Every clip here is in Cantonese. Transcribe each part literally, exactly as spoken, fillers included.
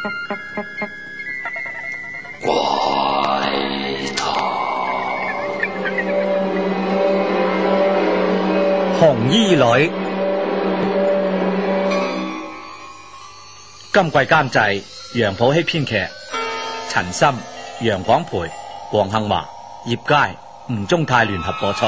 怪談紅衣女。今季監製楊普希，編劇陳森、楊廣培、黃杏華、葉佳、吳宗泰聯合播出。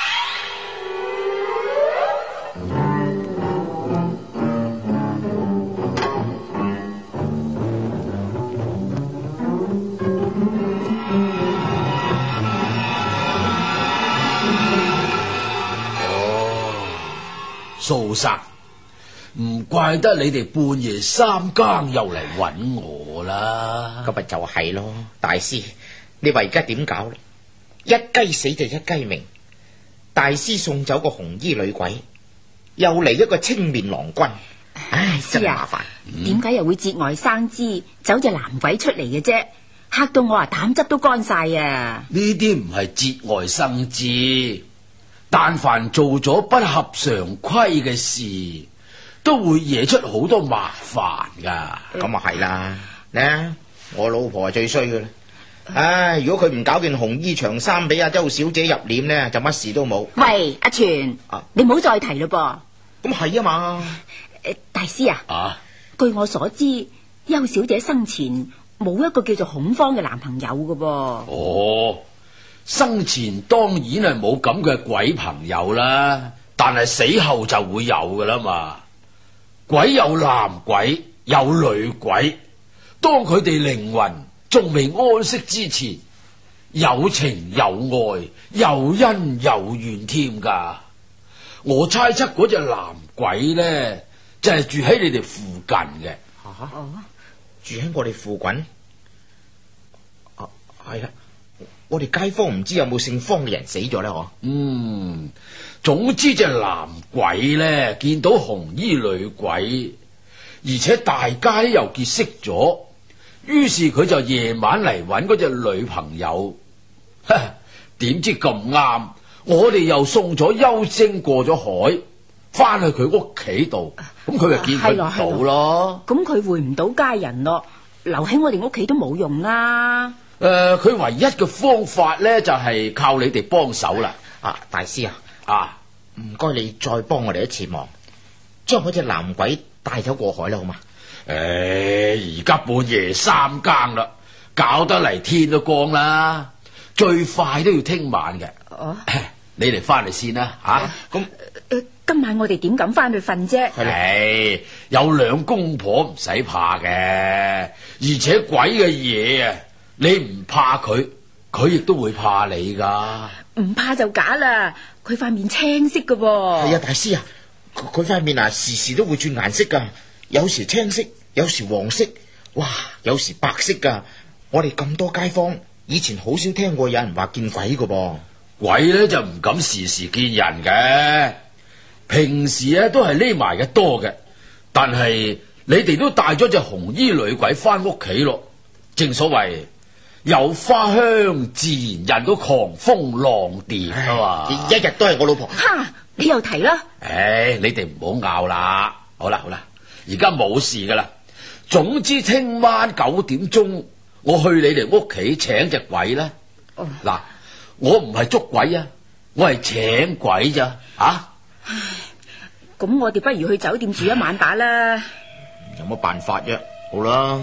蘇生，唔怪得你哋半夜三更又嚟搵我啦。 咁咪就係咯，大師，你話而家點搞咧？一雞死就一雞鳴，大師送走個紅衣女鬼，又嚟一個青面郎君，唉，真係麻煩。 點解、嗯、又會節外生枝，走隻男鬼出嚟嘅啫？嚇到我啊，膽汁都乾晒啊！ 呢啲唔係節外生枝。但凡做咗不合常規嘅事，都會惹出好多麻煩噶。 咁啊係啦，呢我老婆係最衰噶啦。唉，如果佢唔搞件紅衣長衫俾阿周小姐入殮呢，就乜事都冇。 喂，阿全，啊、你唔好再提咯噃。咁係啊嘛。 誒，大師啊， 啊據我所知，邱小姐生前冇一個叫做孔方嘅男朋友噶噃。 哦。生前當然係冇咁嘅鬼朋友啦，但係死後就會有噶啦嘛。鬼有男鬼，有女鬼，當佢哋靈魂仲未安息之前，有情有愛，有恩有怨添噶。我猜測嗰隻男鬼咧，就係、是、住喺你哋附近嘅。 啊啊、住喺我哋附近？啊，係啊。我哋街坊唔知有冇姓方嘅人死咗咧？嗬。 嗯，總之隻男鬼咧見到紅衣女鬼，而且大家又結識咗，於是佢就夜晚嚟搵嗰隻女朋友。點知咁啱，我哋又送咗幽精過咗海，翻去佢屋企度，咁佢就見佢唔到咯。 咁佢回唔到家人咯，留喺我哋屋企都冇用啦。 誒，佢、呃、唯一嘅方法咧，就係、是、靠你哋幫手啦。 啊，大師啊， 啊， 唔該你再幫我哋一次忙，將嗰隻男鬼帶走過海啦，好嘛？ 誒、呃，而家半夜三更啦，搞得嚟天都光啦，最快都要聽晚嘅。哦、啊，你哋翻嚟先啦，吓、啊。咁、啊呃，今晚我哋點敢翻去瞓啫？ 係，有兩公婆唔使怕嘅，而且鬼嘅嘢啊！你唔怕佢，佢亦都會怕你噶。 唔怕就假啦，佢塊面青色噶噃。 係啊，大師啊，佢塊面啊時時都會轉顏色噶，有時青色，有時黃色，哇，有時白色噶。我哋咁多街坊，以前好少聽過有人話見鬼噶噃。 鬼咧就唔敢時時見人嘅，平時咧都係匿埋嘅多嘅。但係你哋都帶咗隻紅衣女鬼翻屋企咯，正所謂。有花香，自然引到狂蜂浪蝶啊嘛！ 一日都係我老婆。 哈，你又提啦？ 唉，你哋唔好拗啦。好啦好啦，而家冇事噶啦。總之聽晚九點鐘，我去你哋屋企請隻鬼啦。嗱、哦，我唔係捉鬼啊，我係請鬼咋啊？ 唉，咁我哋不如去酒店住一晚打啦。 有乜辦法啫？好啦。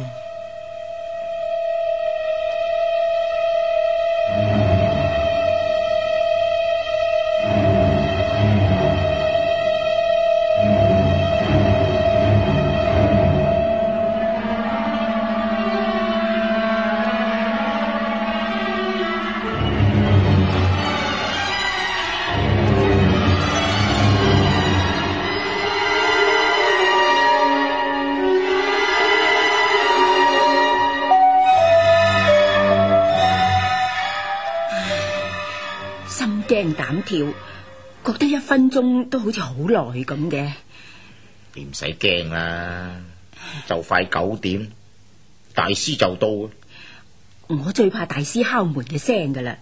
驚膽跳，覺得一分鐘都好似好耐咁嘅。 你唔使驚啦，就快九點，大師就到。 我最怕大師敲門嘅聲噶啦，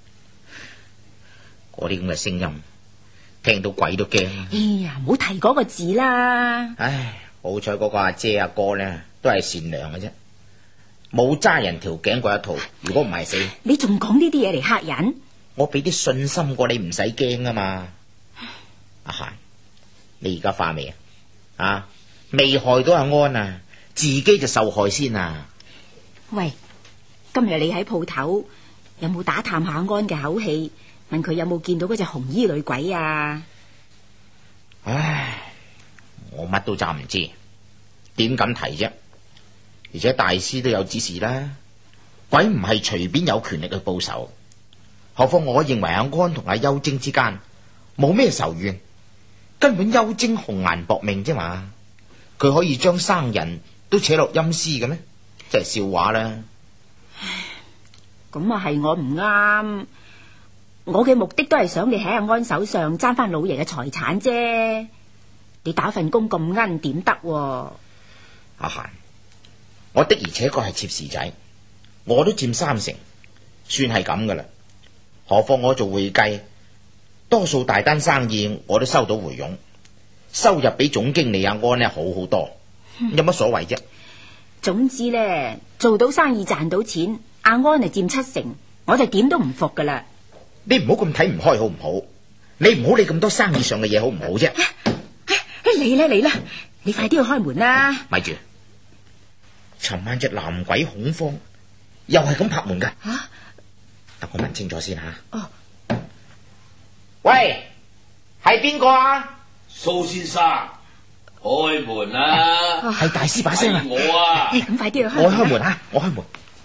嗰啲咁嘅聲音，聽到鬼都驚。 哎呀，唔好提嗰個字啦。 唉，好彩嗰個阿姐阿哥咧，都係善良嘅啫。 冇揸人條頸嗰一套。如果唔係死， 你仲講呢啲嘢嚟嚇人？ 我俾啲信心過你，唔使驚啊嘛。阿嫻，你而家化未啊？啊，未害到阿安啊，自己就受害先啊！ 喂，今日你喺鋪頭有冇打探下安嘅口氣，問佢有冇見到嗰隻紅衣女鬼啊？ 唉，我乜都暫唔知，點敢提啫？而且大師都有指示啦，鬼唔係隨便有權力去報仇。何況我認為阿安同阿幽精之間冇咩仇怨，根本幽精紅顏薄命啫嘛。佢可以將生人都扯落陰司嘅咩？真係笑話啦！ 咁啊係我唔啱，我嘅目的都係想你喺阿安手上爭翻老爺嘅財產啫。你打份工咁奀點得？ 阿嫻，我的而且確係妾侍仔，我都佔三成，算係咁噶啦。何況我做會計，多數大單生意我都收到回佣，收入比總經理阿安呢好好多，有乜所謂啫？ 總之呢，做到生意賺到錢，阿安係佔七成，我就點都唔服噶啦。 你唔好咁睇唔開好唔好？你唔好理咁多生意上嘅嘢好唔好啫？ 嚟啦嚟啦，你快啲去開門啦！ 咪住，尋晚隻男鬼恐慌，又係咁拍門噶。 啊！ 等我問清楚先吓。 哦， 喂，係邊個啊？ 蘇先生，開門啦！ 係大師把聲啊！ 我啊， 咁快啲去開門。 我開門啊！我開門。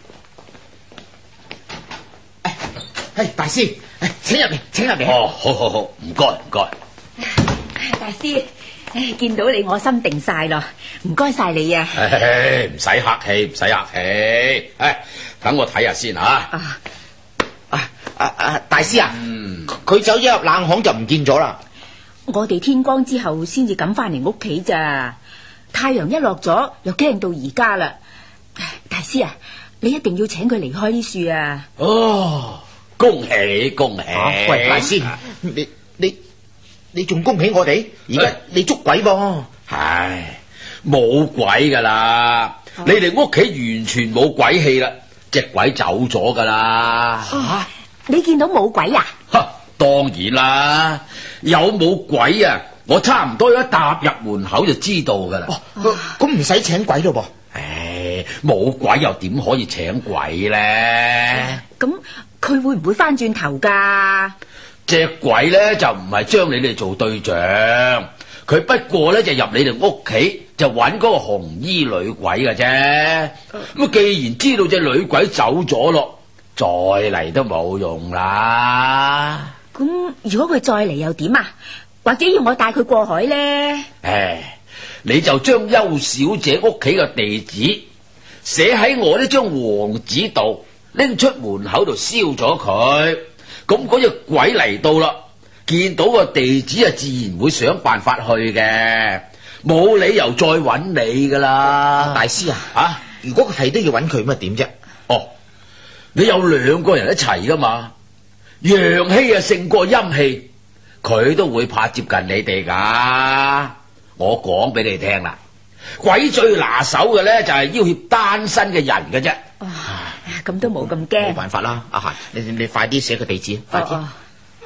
係大師，請入嚟，請入嚟。 哦，好好好，唔該唔該。 大師，唉，見到你我心定晒咯，唔該晒你啊！ 唉，唔使客氣，唔使客氣。唉，等我睇下先吓。 啊啊啊啊！大師啊， 嗯， 佢走咗入冷巷就唔見咗啦。 我哋天光之後先至敢翻嚟屋企咋，太陽一落咗又驚到而家啦。大師啊，你一定要請佢離開呢樹啊！ 哦，恭喜恭喜！ 啊、喂，大師，你你你仲恭喜我哋？而家你捉鬼噃？ 唉，冇鬼噶啦！ 啊、 你哋屋企完全冇鬼氣啦，隻鬼走咗噶啦。 吓、啊，你見到冇鬼啊？ 哈，當然啦，有冇鬼啊？我差唔多一踏入門口就知道噶啦。 哦，咁唔使請鬼咯噃？ 唉，冇鬼又點可以請鬼咧？ 咁佢會唔會翻轉頭噶？ 隻鬼咧就唔係將你哋做對象，佢不過咧就入你哋屋企就揾嗰個紅衣女鬼嘅啫。咁既然知道隻女鬼走咗咯，再嚟都冇用啦。 咁如果佢再嚟又點啊？或者要我帶佢過海咧？ 唉，你就將邱小姐屋企嘅地址寫喺我呢張黃紙度，拎出門口度燒咗佢。咁嗰隻鬼嚟到啦，見到個地址啊，自然會想辦法去嘅，冇理由再揾你噶啦。 大師啊， 啊， 如果係都要揾佢，咁啊點啫？ 哦，你有兩個人一齊噶嘛，陽氣啊勝過陰氣，佢都會怕接近你哋噶。我講俾你聽啦，鬼最拿手嘅咧就係要挾單身嘅人嘅啫。 哦，咁都冇咁冇驚。 辦法啦，阿嫻，你你你快啲寫個地址，快啲。 哦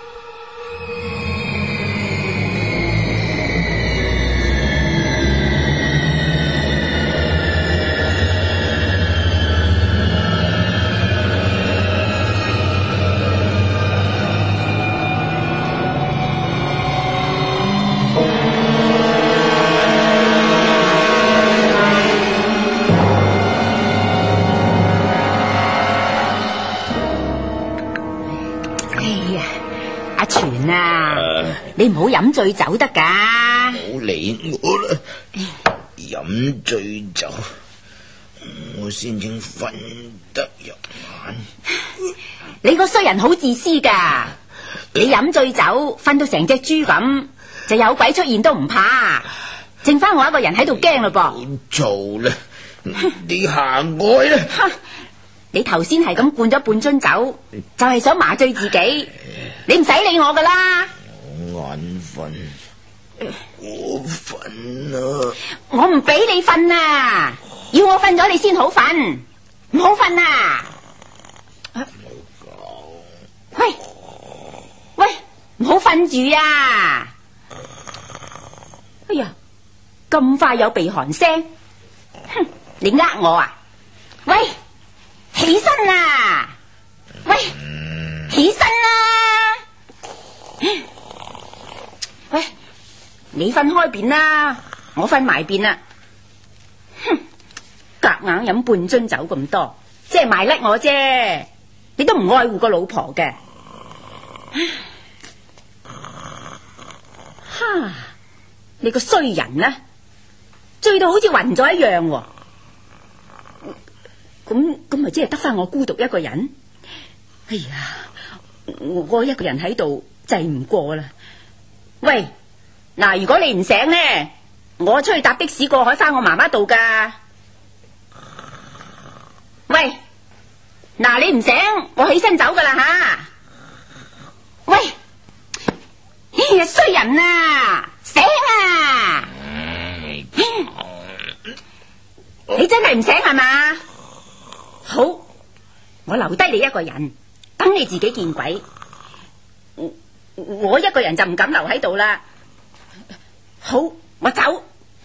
你唔好飲醉酒得噶， 唔好理我啦，飲醉酒我先正瞓得入眼。 你個衰人好自私噶，你飲醉酒瞓到成隻豬咁，就有鬼出現都唔怕，剩翻我一個人喺度驚嘞噃。 唔做啦，你行開啦。 你頭先係咁灌咗半樽酒，就係想麻醉自己，你唔使理我噶啦。 眼瞓，我瞓啊！ 我唔俾你瞓啊！要我瞓咗你先好瞓。 唔好瞓啊！喂喂，唔好瞓住啊！哎呀，咁快有鼻鼾聲，哼！你呃我啊？喂，起身啊！喂，起身啦！喂，你瞓開邊啦，我瞓埋邊啦。哼，夾硬飲半樽酒咁多，即係賣甩我啫。你都唔愛護個老婆嘅。哈！你個衰人啊，醉到好似暈咗一樣喎。咁咁咪即係得翻我孤獨一個人？哎呀，我，我一個人喺度制唔過啦。喂，嗱，如果你唔醒呢，我出去搭的士過海翻我媽媽度噶。喂，嗱，你唔醒，我起身走噶啦吓。喂，哎呀，衰人啊，醒啊！你真係唔醒係嘛？好，我留低你一個人，等你自己見鬼。我，我一個人就唔敢留喺度啦。好，我走。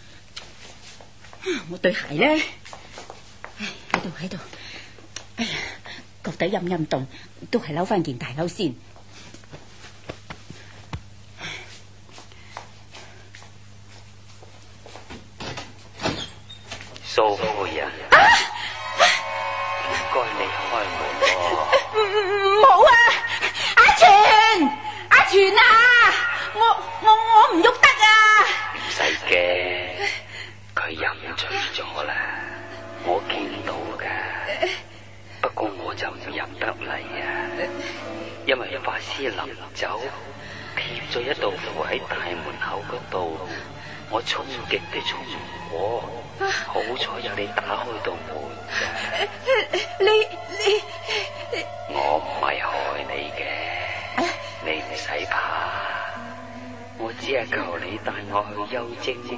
我對鞋呢？喺度喺度。哎呀，腳底陰陰凍，都係摟翻件大褸先。 蘇夫人，唔該你開門喎。 唔好啊，阿全，阿全啊，我我我唔喐得啊。 唔使驚，佢飲醉咗啦，我見到噶。不過我就唔入得嚟啊，因為法師臨走貼咗一道符喺大門口嗰度，我衝極都衝唔過。好彩有你打開道門咋。 你你我唔係害你嘅，你唔使怕，我只係求你帶我去幽精屋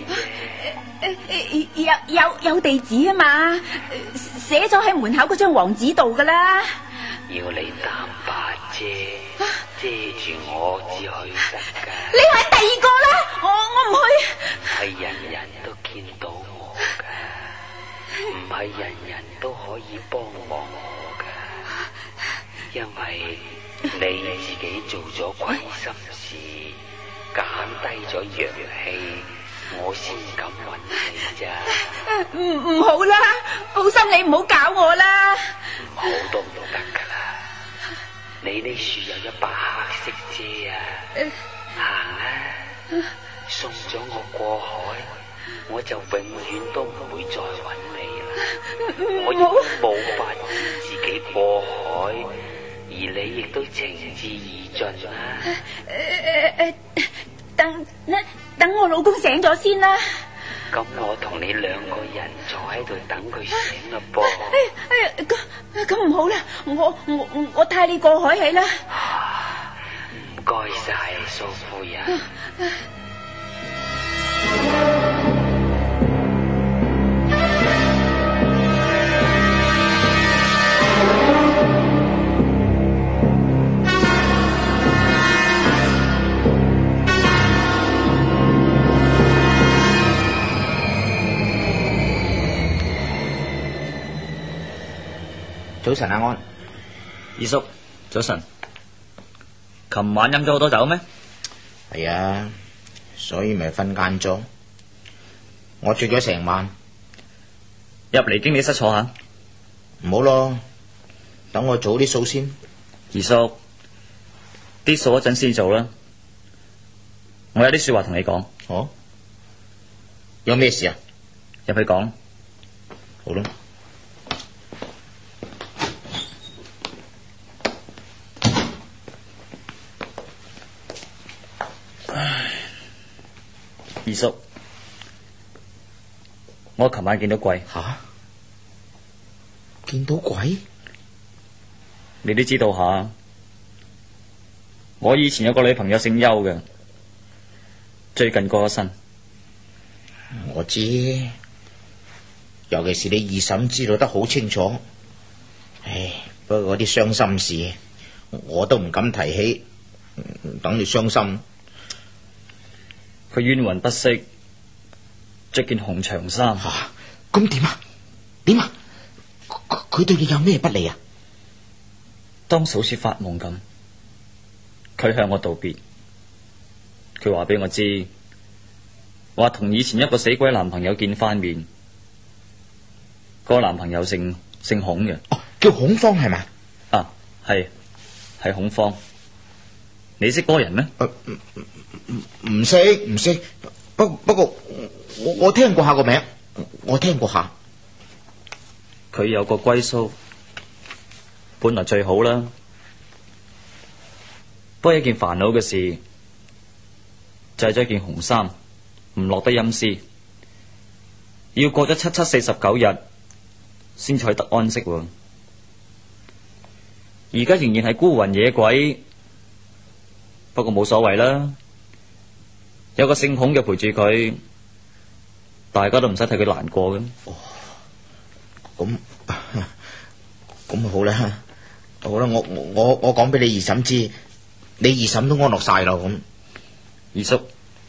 企啫。 有有有地址啊嘛，寫咗喺門口嗰張黃紙度噶啦。 要你擔把遮遮住我至去得噶。 你話第二個啦，我我唔去。 係人人都見到我噶，唔係人人都可以幫忙我噶，因為你自己做咗虧心事，減低咗陽氣，我先敢揾你咋。 唔唔好啦，好心你唔好搞我啦。 唔好都唔得噶啦，你呢樹有一把黑色遮啊，行啊，送咗我過海，我就永遠都唔會再揾你啦。我亦都冇法子自己過海，而你亦都情至義盡啦。 誒誒，等等我老公醒咗先啦。 咁我同你兩個人坐喺度等佢醒啦噃。 哎呀，咁咁唔好啦，我我我帶你過海去啦。 唔該晒，蘇夫人。 早晨，阿安。 二叔，早晨。琴晚飲咗好多酒咩？ 係啊，所以咪瞓晏咗。我醉咗成晚。 入嚟經理室坐下。 唔好咯，等我做啲數先。 二叔，啲數一陣先做啦。我有啲說話同你講。 哦，有咩事啊？ 入去講。 好啦。 二叔，我琴晚見到鬼。 吓？見到鬼？ 你都知道下，我以前有個女朋友姓邱嘅，最近過咗身。 我知， 尤其是你二嬸知道得好清楚。唉，不過嗰啲傷心事，我都唔敢提起，等你傷心。 佢冤魂不息，着件紅長衫。 吓，咁點啊？點啊？佢佢對你有咩不利啊？ 當時好似發夢咁，佢向我道別，佢話俾我知，話同以前一個死鬼男朋友見翻面，嗰個男朋友姓姓孔嘅。 哦，叫孔方係咪？ 啊，係係孔方。你識嗰個人咩？ 唔唔識唔識，不不過我我聽過下個名，我聽過下。 佢有個龜鬚，本來最好啦，不過一件煩惱嘅事，就係、是、咗件紅衫唔落得陰司，要過咗七七四十九日先至可以得安息。而家仍然係孤魂野鬼，不過冇所謂啦，有個姓孔嘅陪住佢，大家都唔使替佢難過嘅。 哦，咁咁好啦，好啦，我我我講俾你二嬸知，你二嬸都安樂晒啦。咁二叔，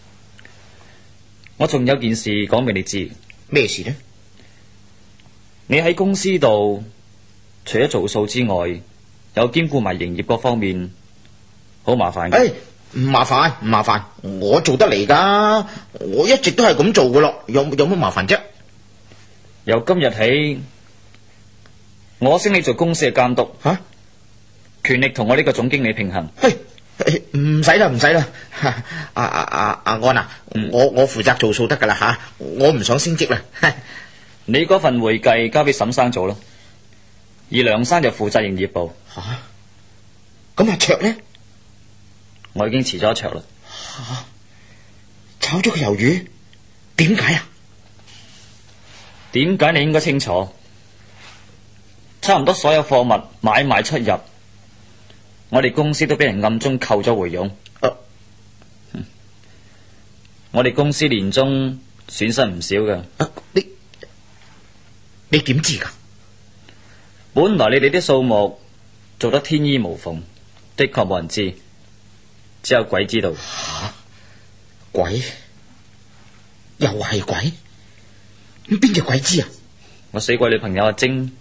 我仲有件事講俾你知。 咩事呢？ 你喺公司度，除咗做數之外，有兼顧埋營業各方面，好麻煩嘅。 誒，唔麻煩唔麻煩，我做得嚟噶，我一直都係咁做噶咯，有有乜麻煩啫？ 由今日起，我升你做公司嘅監督， 吓、啊， 權力同我呢個總經理平衡。 嘿，唔使啦唔使啦，阿阿阿阿安啊， 嗯、 我我負責做數得噶啦吓，我唔想升職啦。 你嗰份會計交俾沈生做咯，而梁生就負責營業部。 吓、啊，咁阿卓呢？ 我已經辭咗阿卓啦。 吓、啊，炒咗個魷魚，點解啊？ 點解你應該清楚？差唔多所有貨物買賣出入，我哋公司都俾人暗中扣咗回佣。 啊嗯、我哋公司年終損失唔少㗎。 啊，你你點知噶？ 本來你哋啲數目做得天衣無縫，的確冇人知，只有鬼知道。 吓，鬼又係鬼？咁邊隻鬼知啊？ 我死鬼女朋友阿晶。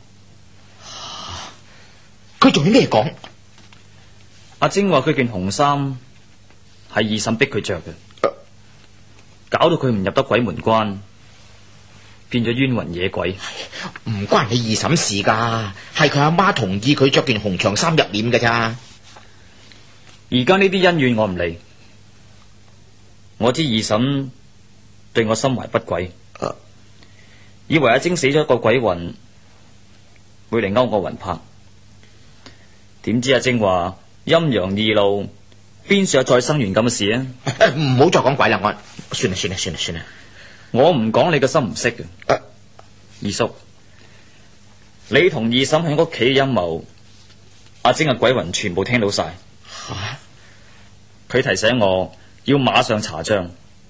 佢仲有咩講？ 阿晶話佢件紅衫係二嬸逼佢着嘅， 啊、 搞到佢唔入得鬼門關，變咗冤魂野鬼。 唔關你二嬸事噶，係佢阿媽同意佢着件紅長衫入殮噶咋。 而家呢啲恩怨我唔理，我知二嬸對我心懷不軌， 啊、 以為阿晶死咗個鬼魂會嚟勾我魂魄，點知阿晶話陰陽二路邊處有再生緣咁嘅事啊？ 唔好再講鬼啦，我算啦算啦算啦算啦， 我唔講你個心唔識嘅。 啊、 二叔，你同二嬸喺屋企陰謀，阿晶嘅鬼魂全部聽到晒。 吓、啊， 佢提醒我要馬上查賬。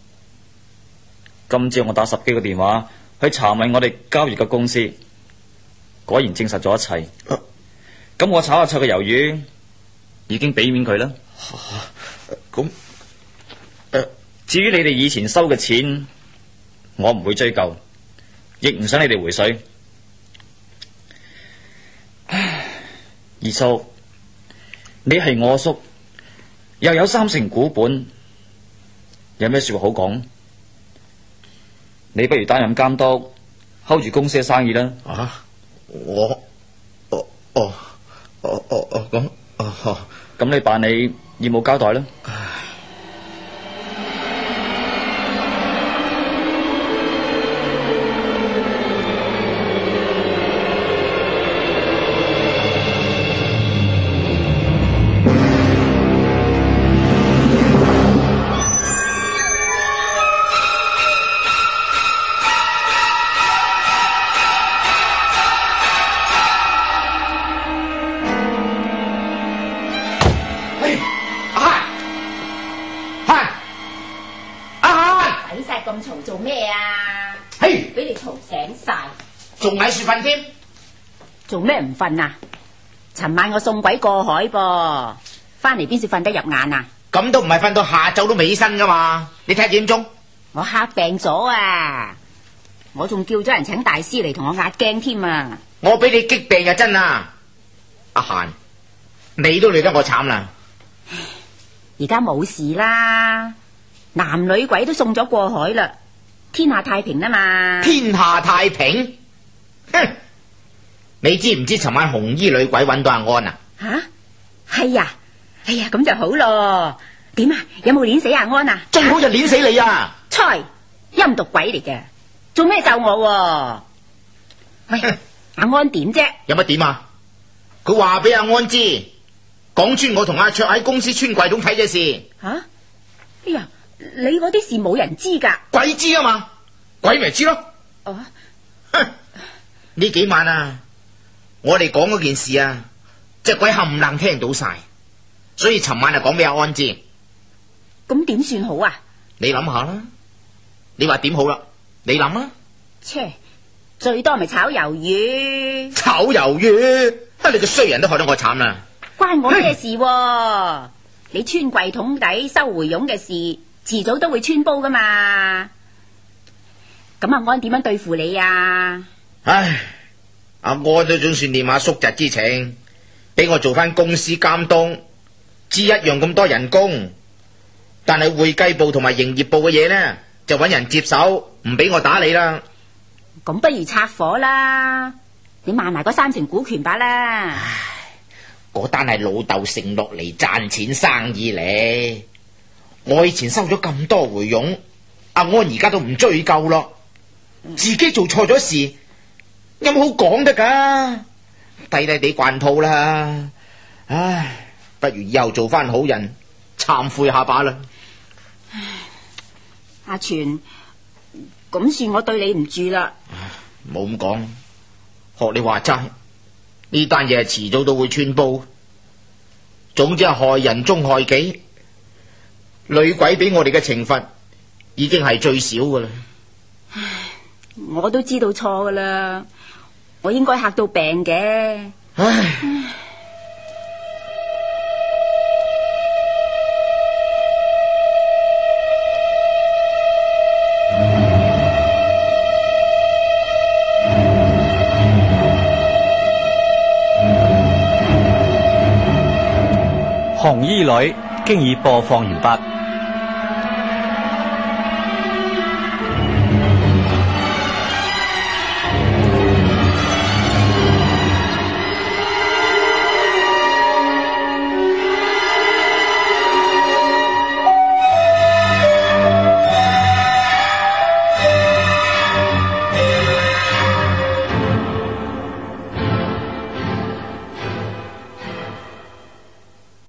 今朝我打十幾個電話去查問我哋交易嘅公司，果然證實咗一切。咁、啊、我炒下菜嘅魷魚已經俾面佢啦。 咁、啊，誒、啊， 至於你哋以前收嘅錢，我唔會追究，亦唔想你哋回水。唉，二叔，你係我叔，又有三成股本，有咩說話好講？你不如擔任監督，hold住公司嘅生意啦。 啊，我，哦哦哦哦哦咁，哦， 咁你辦理業務交代啦。 咁嘈做咩啊？ 嘿， 俾你嘈醒晒。 仲喺樹瞓添？ 做咩唔瞓啊？尋晚我送鬼過海噃，翻嚟邊時瞓得入眼啊？ 咁都唔係瞓到下晝都未起身噶嘛？你睇幾點鐘？ 我嚇病咗啊！我仲叫咗人請大師嚟同我壓驚添啊！ 我俾你激病就真啦，阿嫻，你都累得我慘啦。 而家冇事啦，男女鬼都送咗過海啦，天下太平啦嘛。 天下太平？哼！你知唔知尋晚紅衣女鬼揾到阿安啊？ 吓，係呀，哎呀，咁就好咯。點啊？有冇碾死阿安啊？ 最好就碾死你啊！ 猜陰毒鬼嚟嘅，做咩咒我？喂，阿安點啫？ 有乜點啊？佢話俾阿安知，講穿我同阿卓喺公司穿櫃桶睇嘅事。 吓、啊？哎呀，你嗰啲事冇人知噶。 鬼知啊嘛，鬼咪知咯。 哦、 啊，哼！呢幾晚啊，我哋講嗰件事啊，隻鬼冚唪唥聽到晒，所以尋晚就講俾阿安知。 咁點算好啊？ 你諗下啦，你話點好啦？你諗啊？ 切，最多咪炒魷魚。 炒魷魚，你個衰人都害得我慘啦！ 關我咩事、啊？你穿櫃桶底收回佣嘅事，遲早都會穿煲噶嘛。咁阿安點樣對付你啊？ 唉，阿安都總算念下叔侄之情，俾我做翻公司監督，知一樣咁多人工。但係會計部同埋營業部嘅嘢呢，就揾人接手，唔俾我打理啦。 咁不如拆伙啦，你賣埋嗰三成股權吧啦。 唉，嗰單係老豆承落嚟賺錢生意嚟，我以前收咗咁多回佣，阿安而家都唔追究咯。自己做錯咗事，有冇好講得噶？低低地慣套啦。唉，不如以後做翻好人，懺悔下把啦。 阿全，咁算我對你唔住啦。 冇咁講，學你話齋，呢單嘢係遲早都會穿煲。總之係害人終害己，女鬼俾我哋嘅懲罰已經係最少噶啦。 我都知道錯噶啦，我應該嚇到病嘅。 唉。 紅衣女經已播放完畢。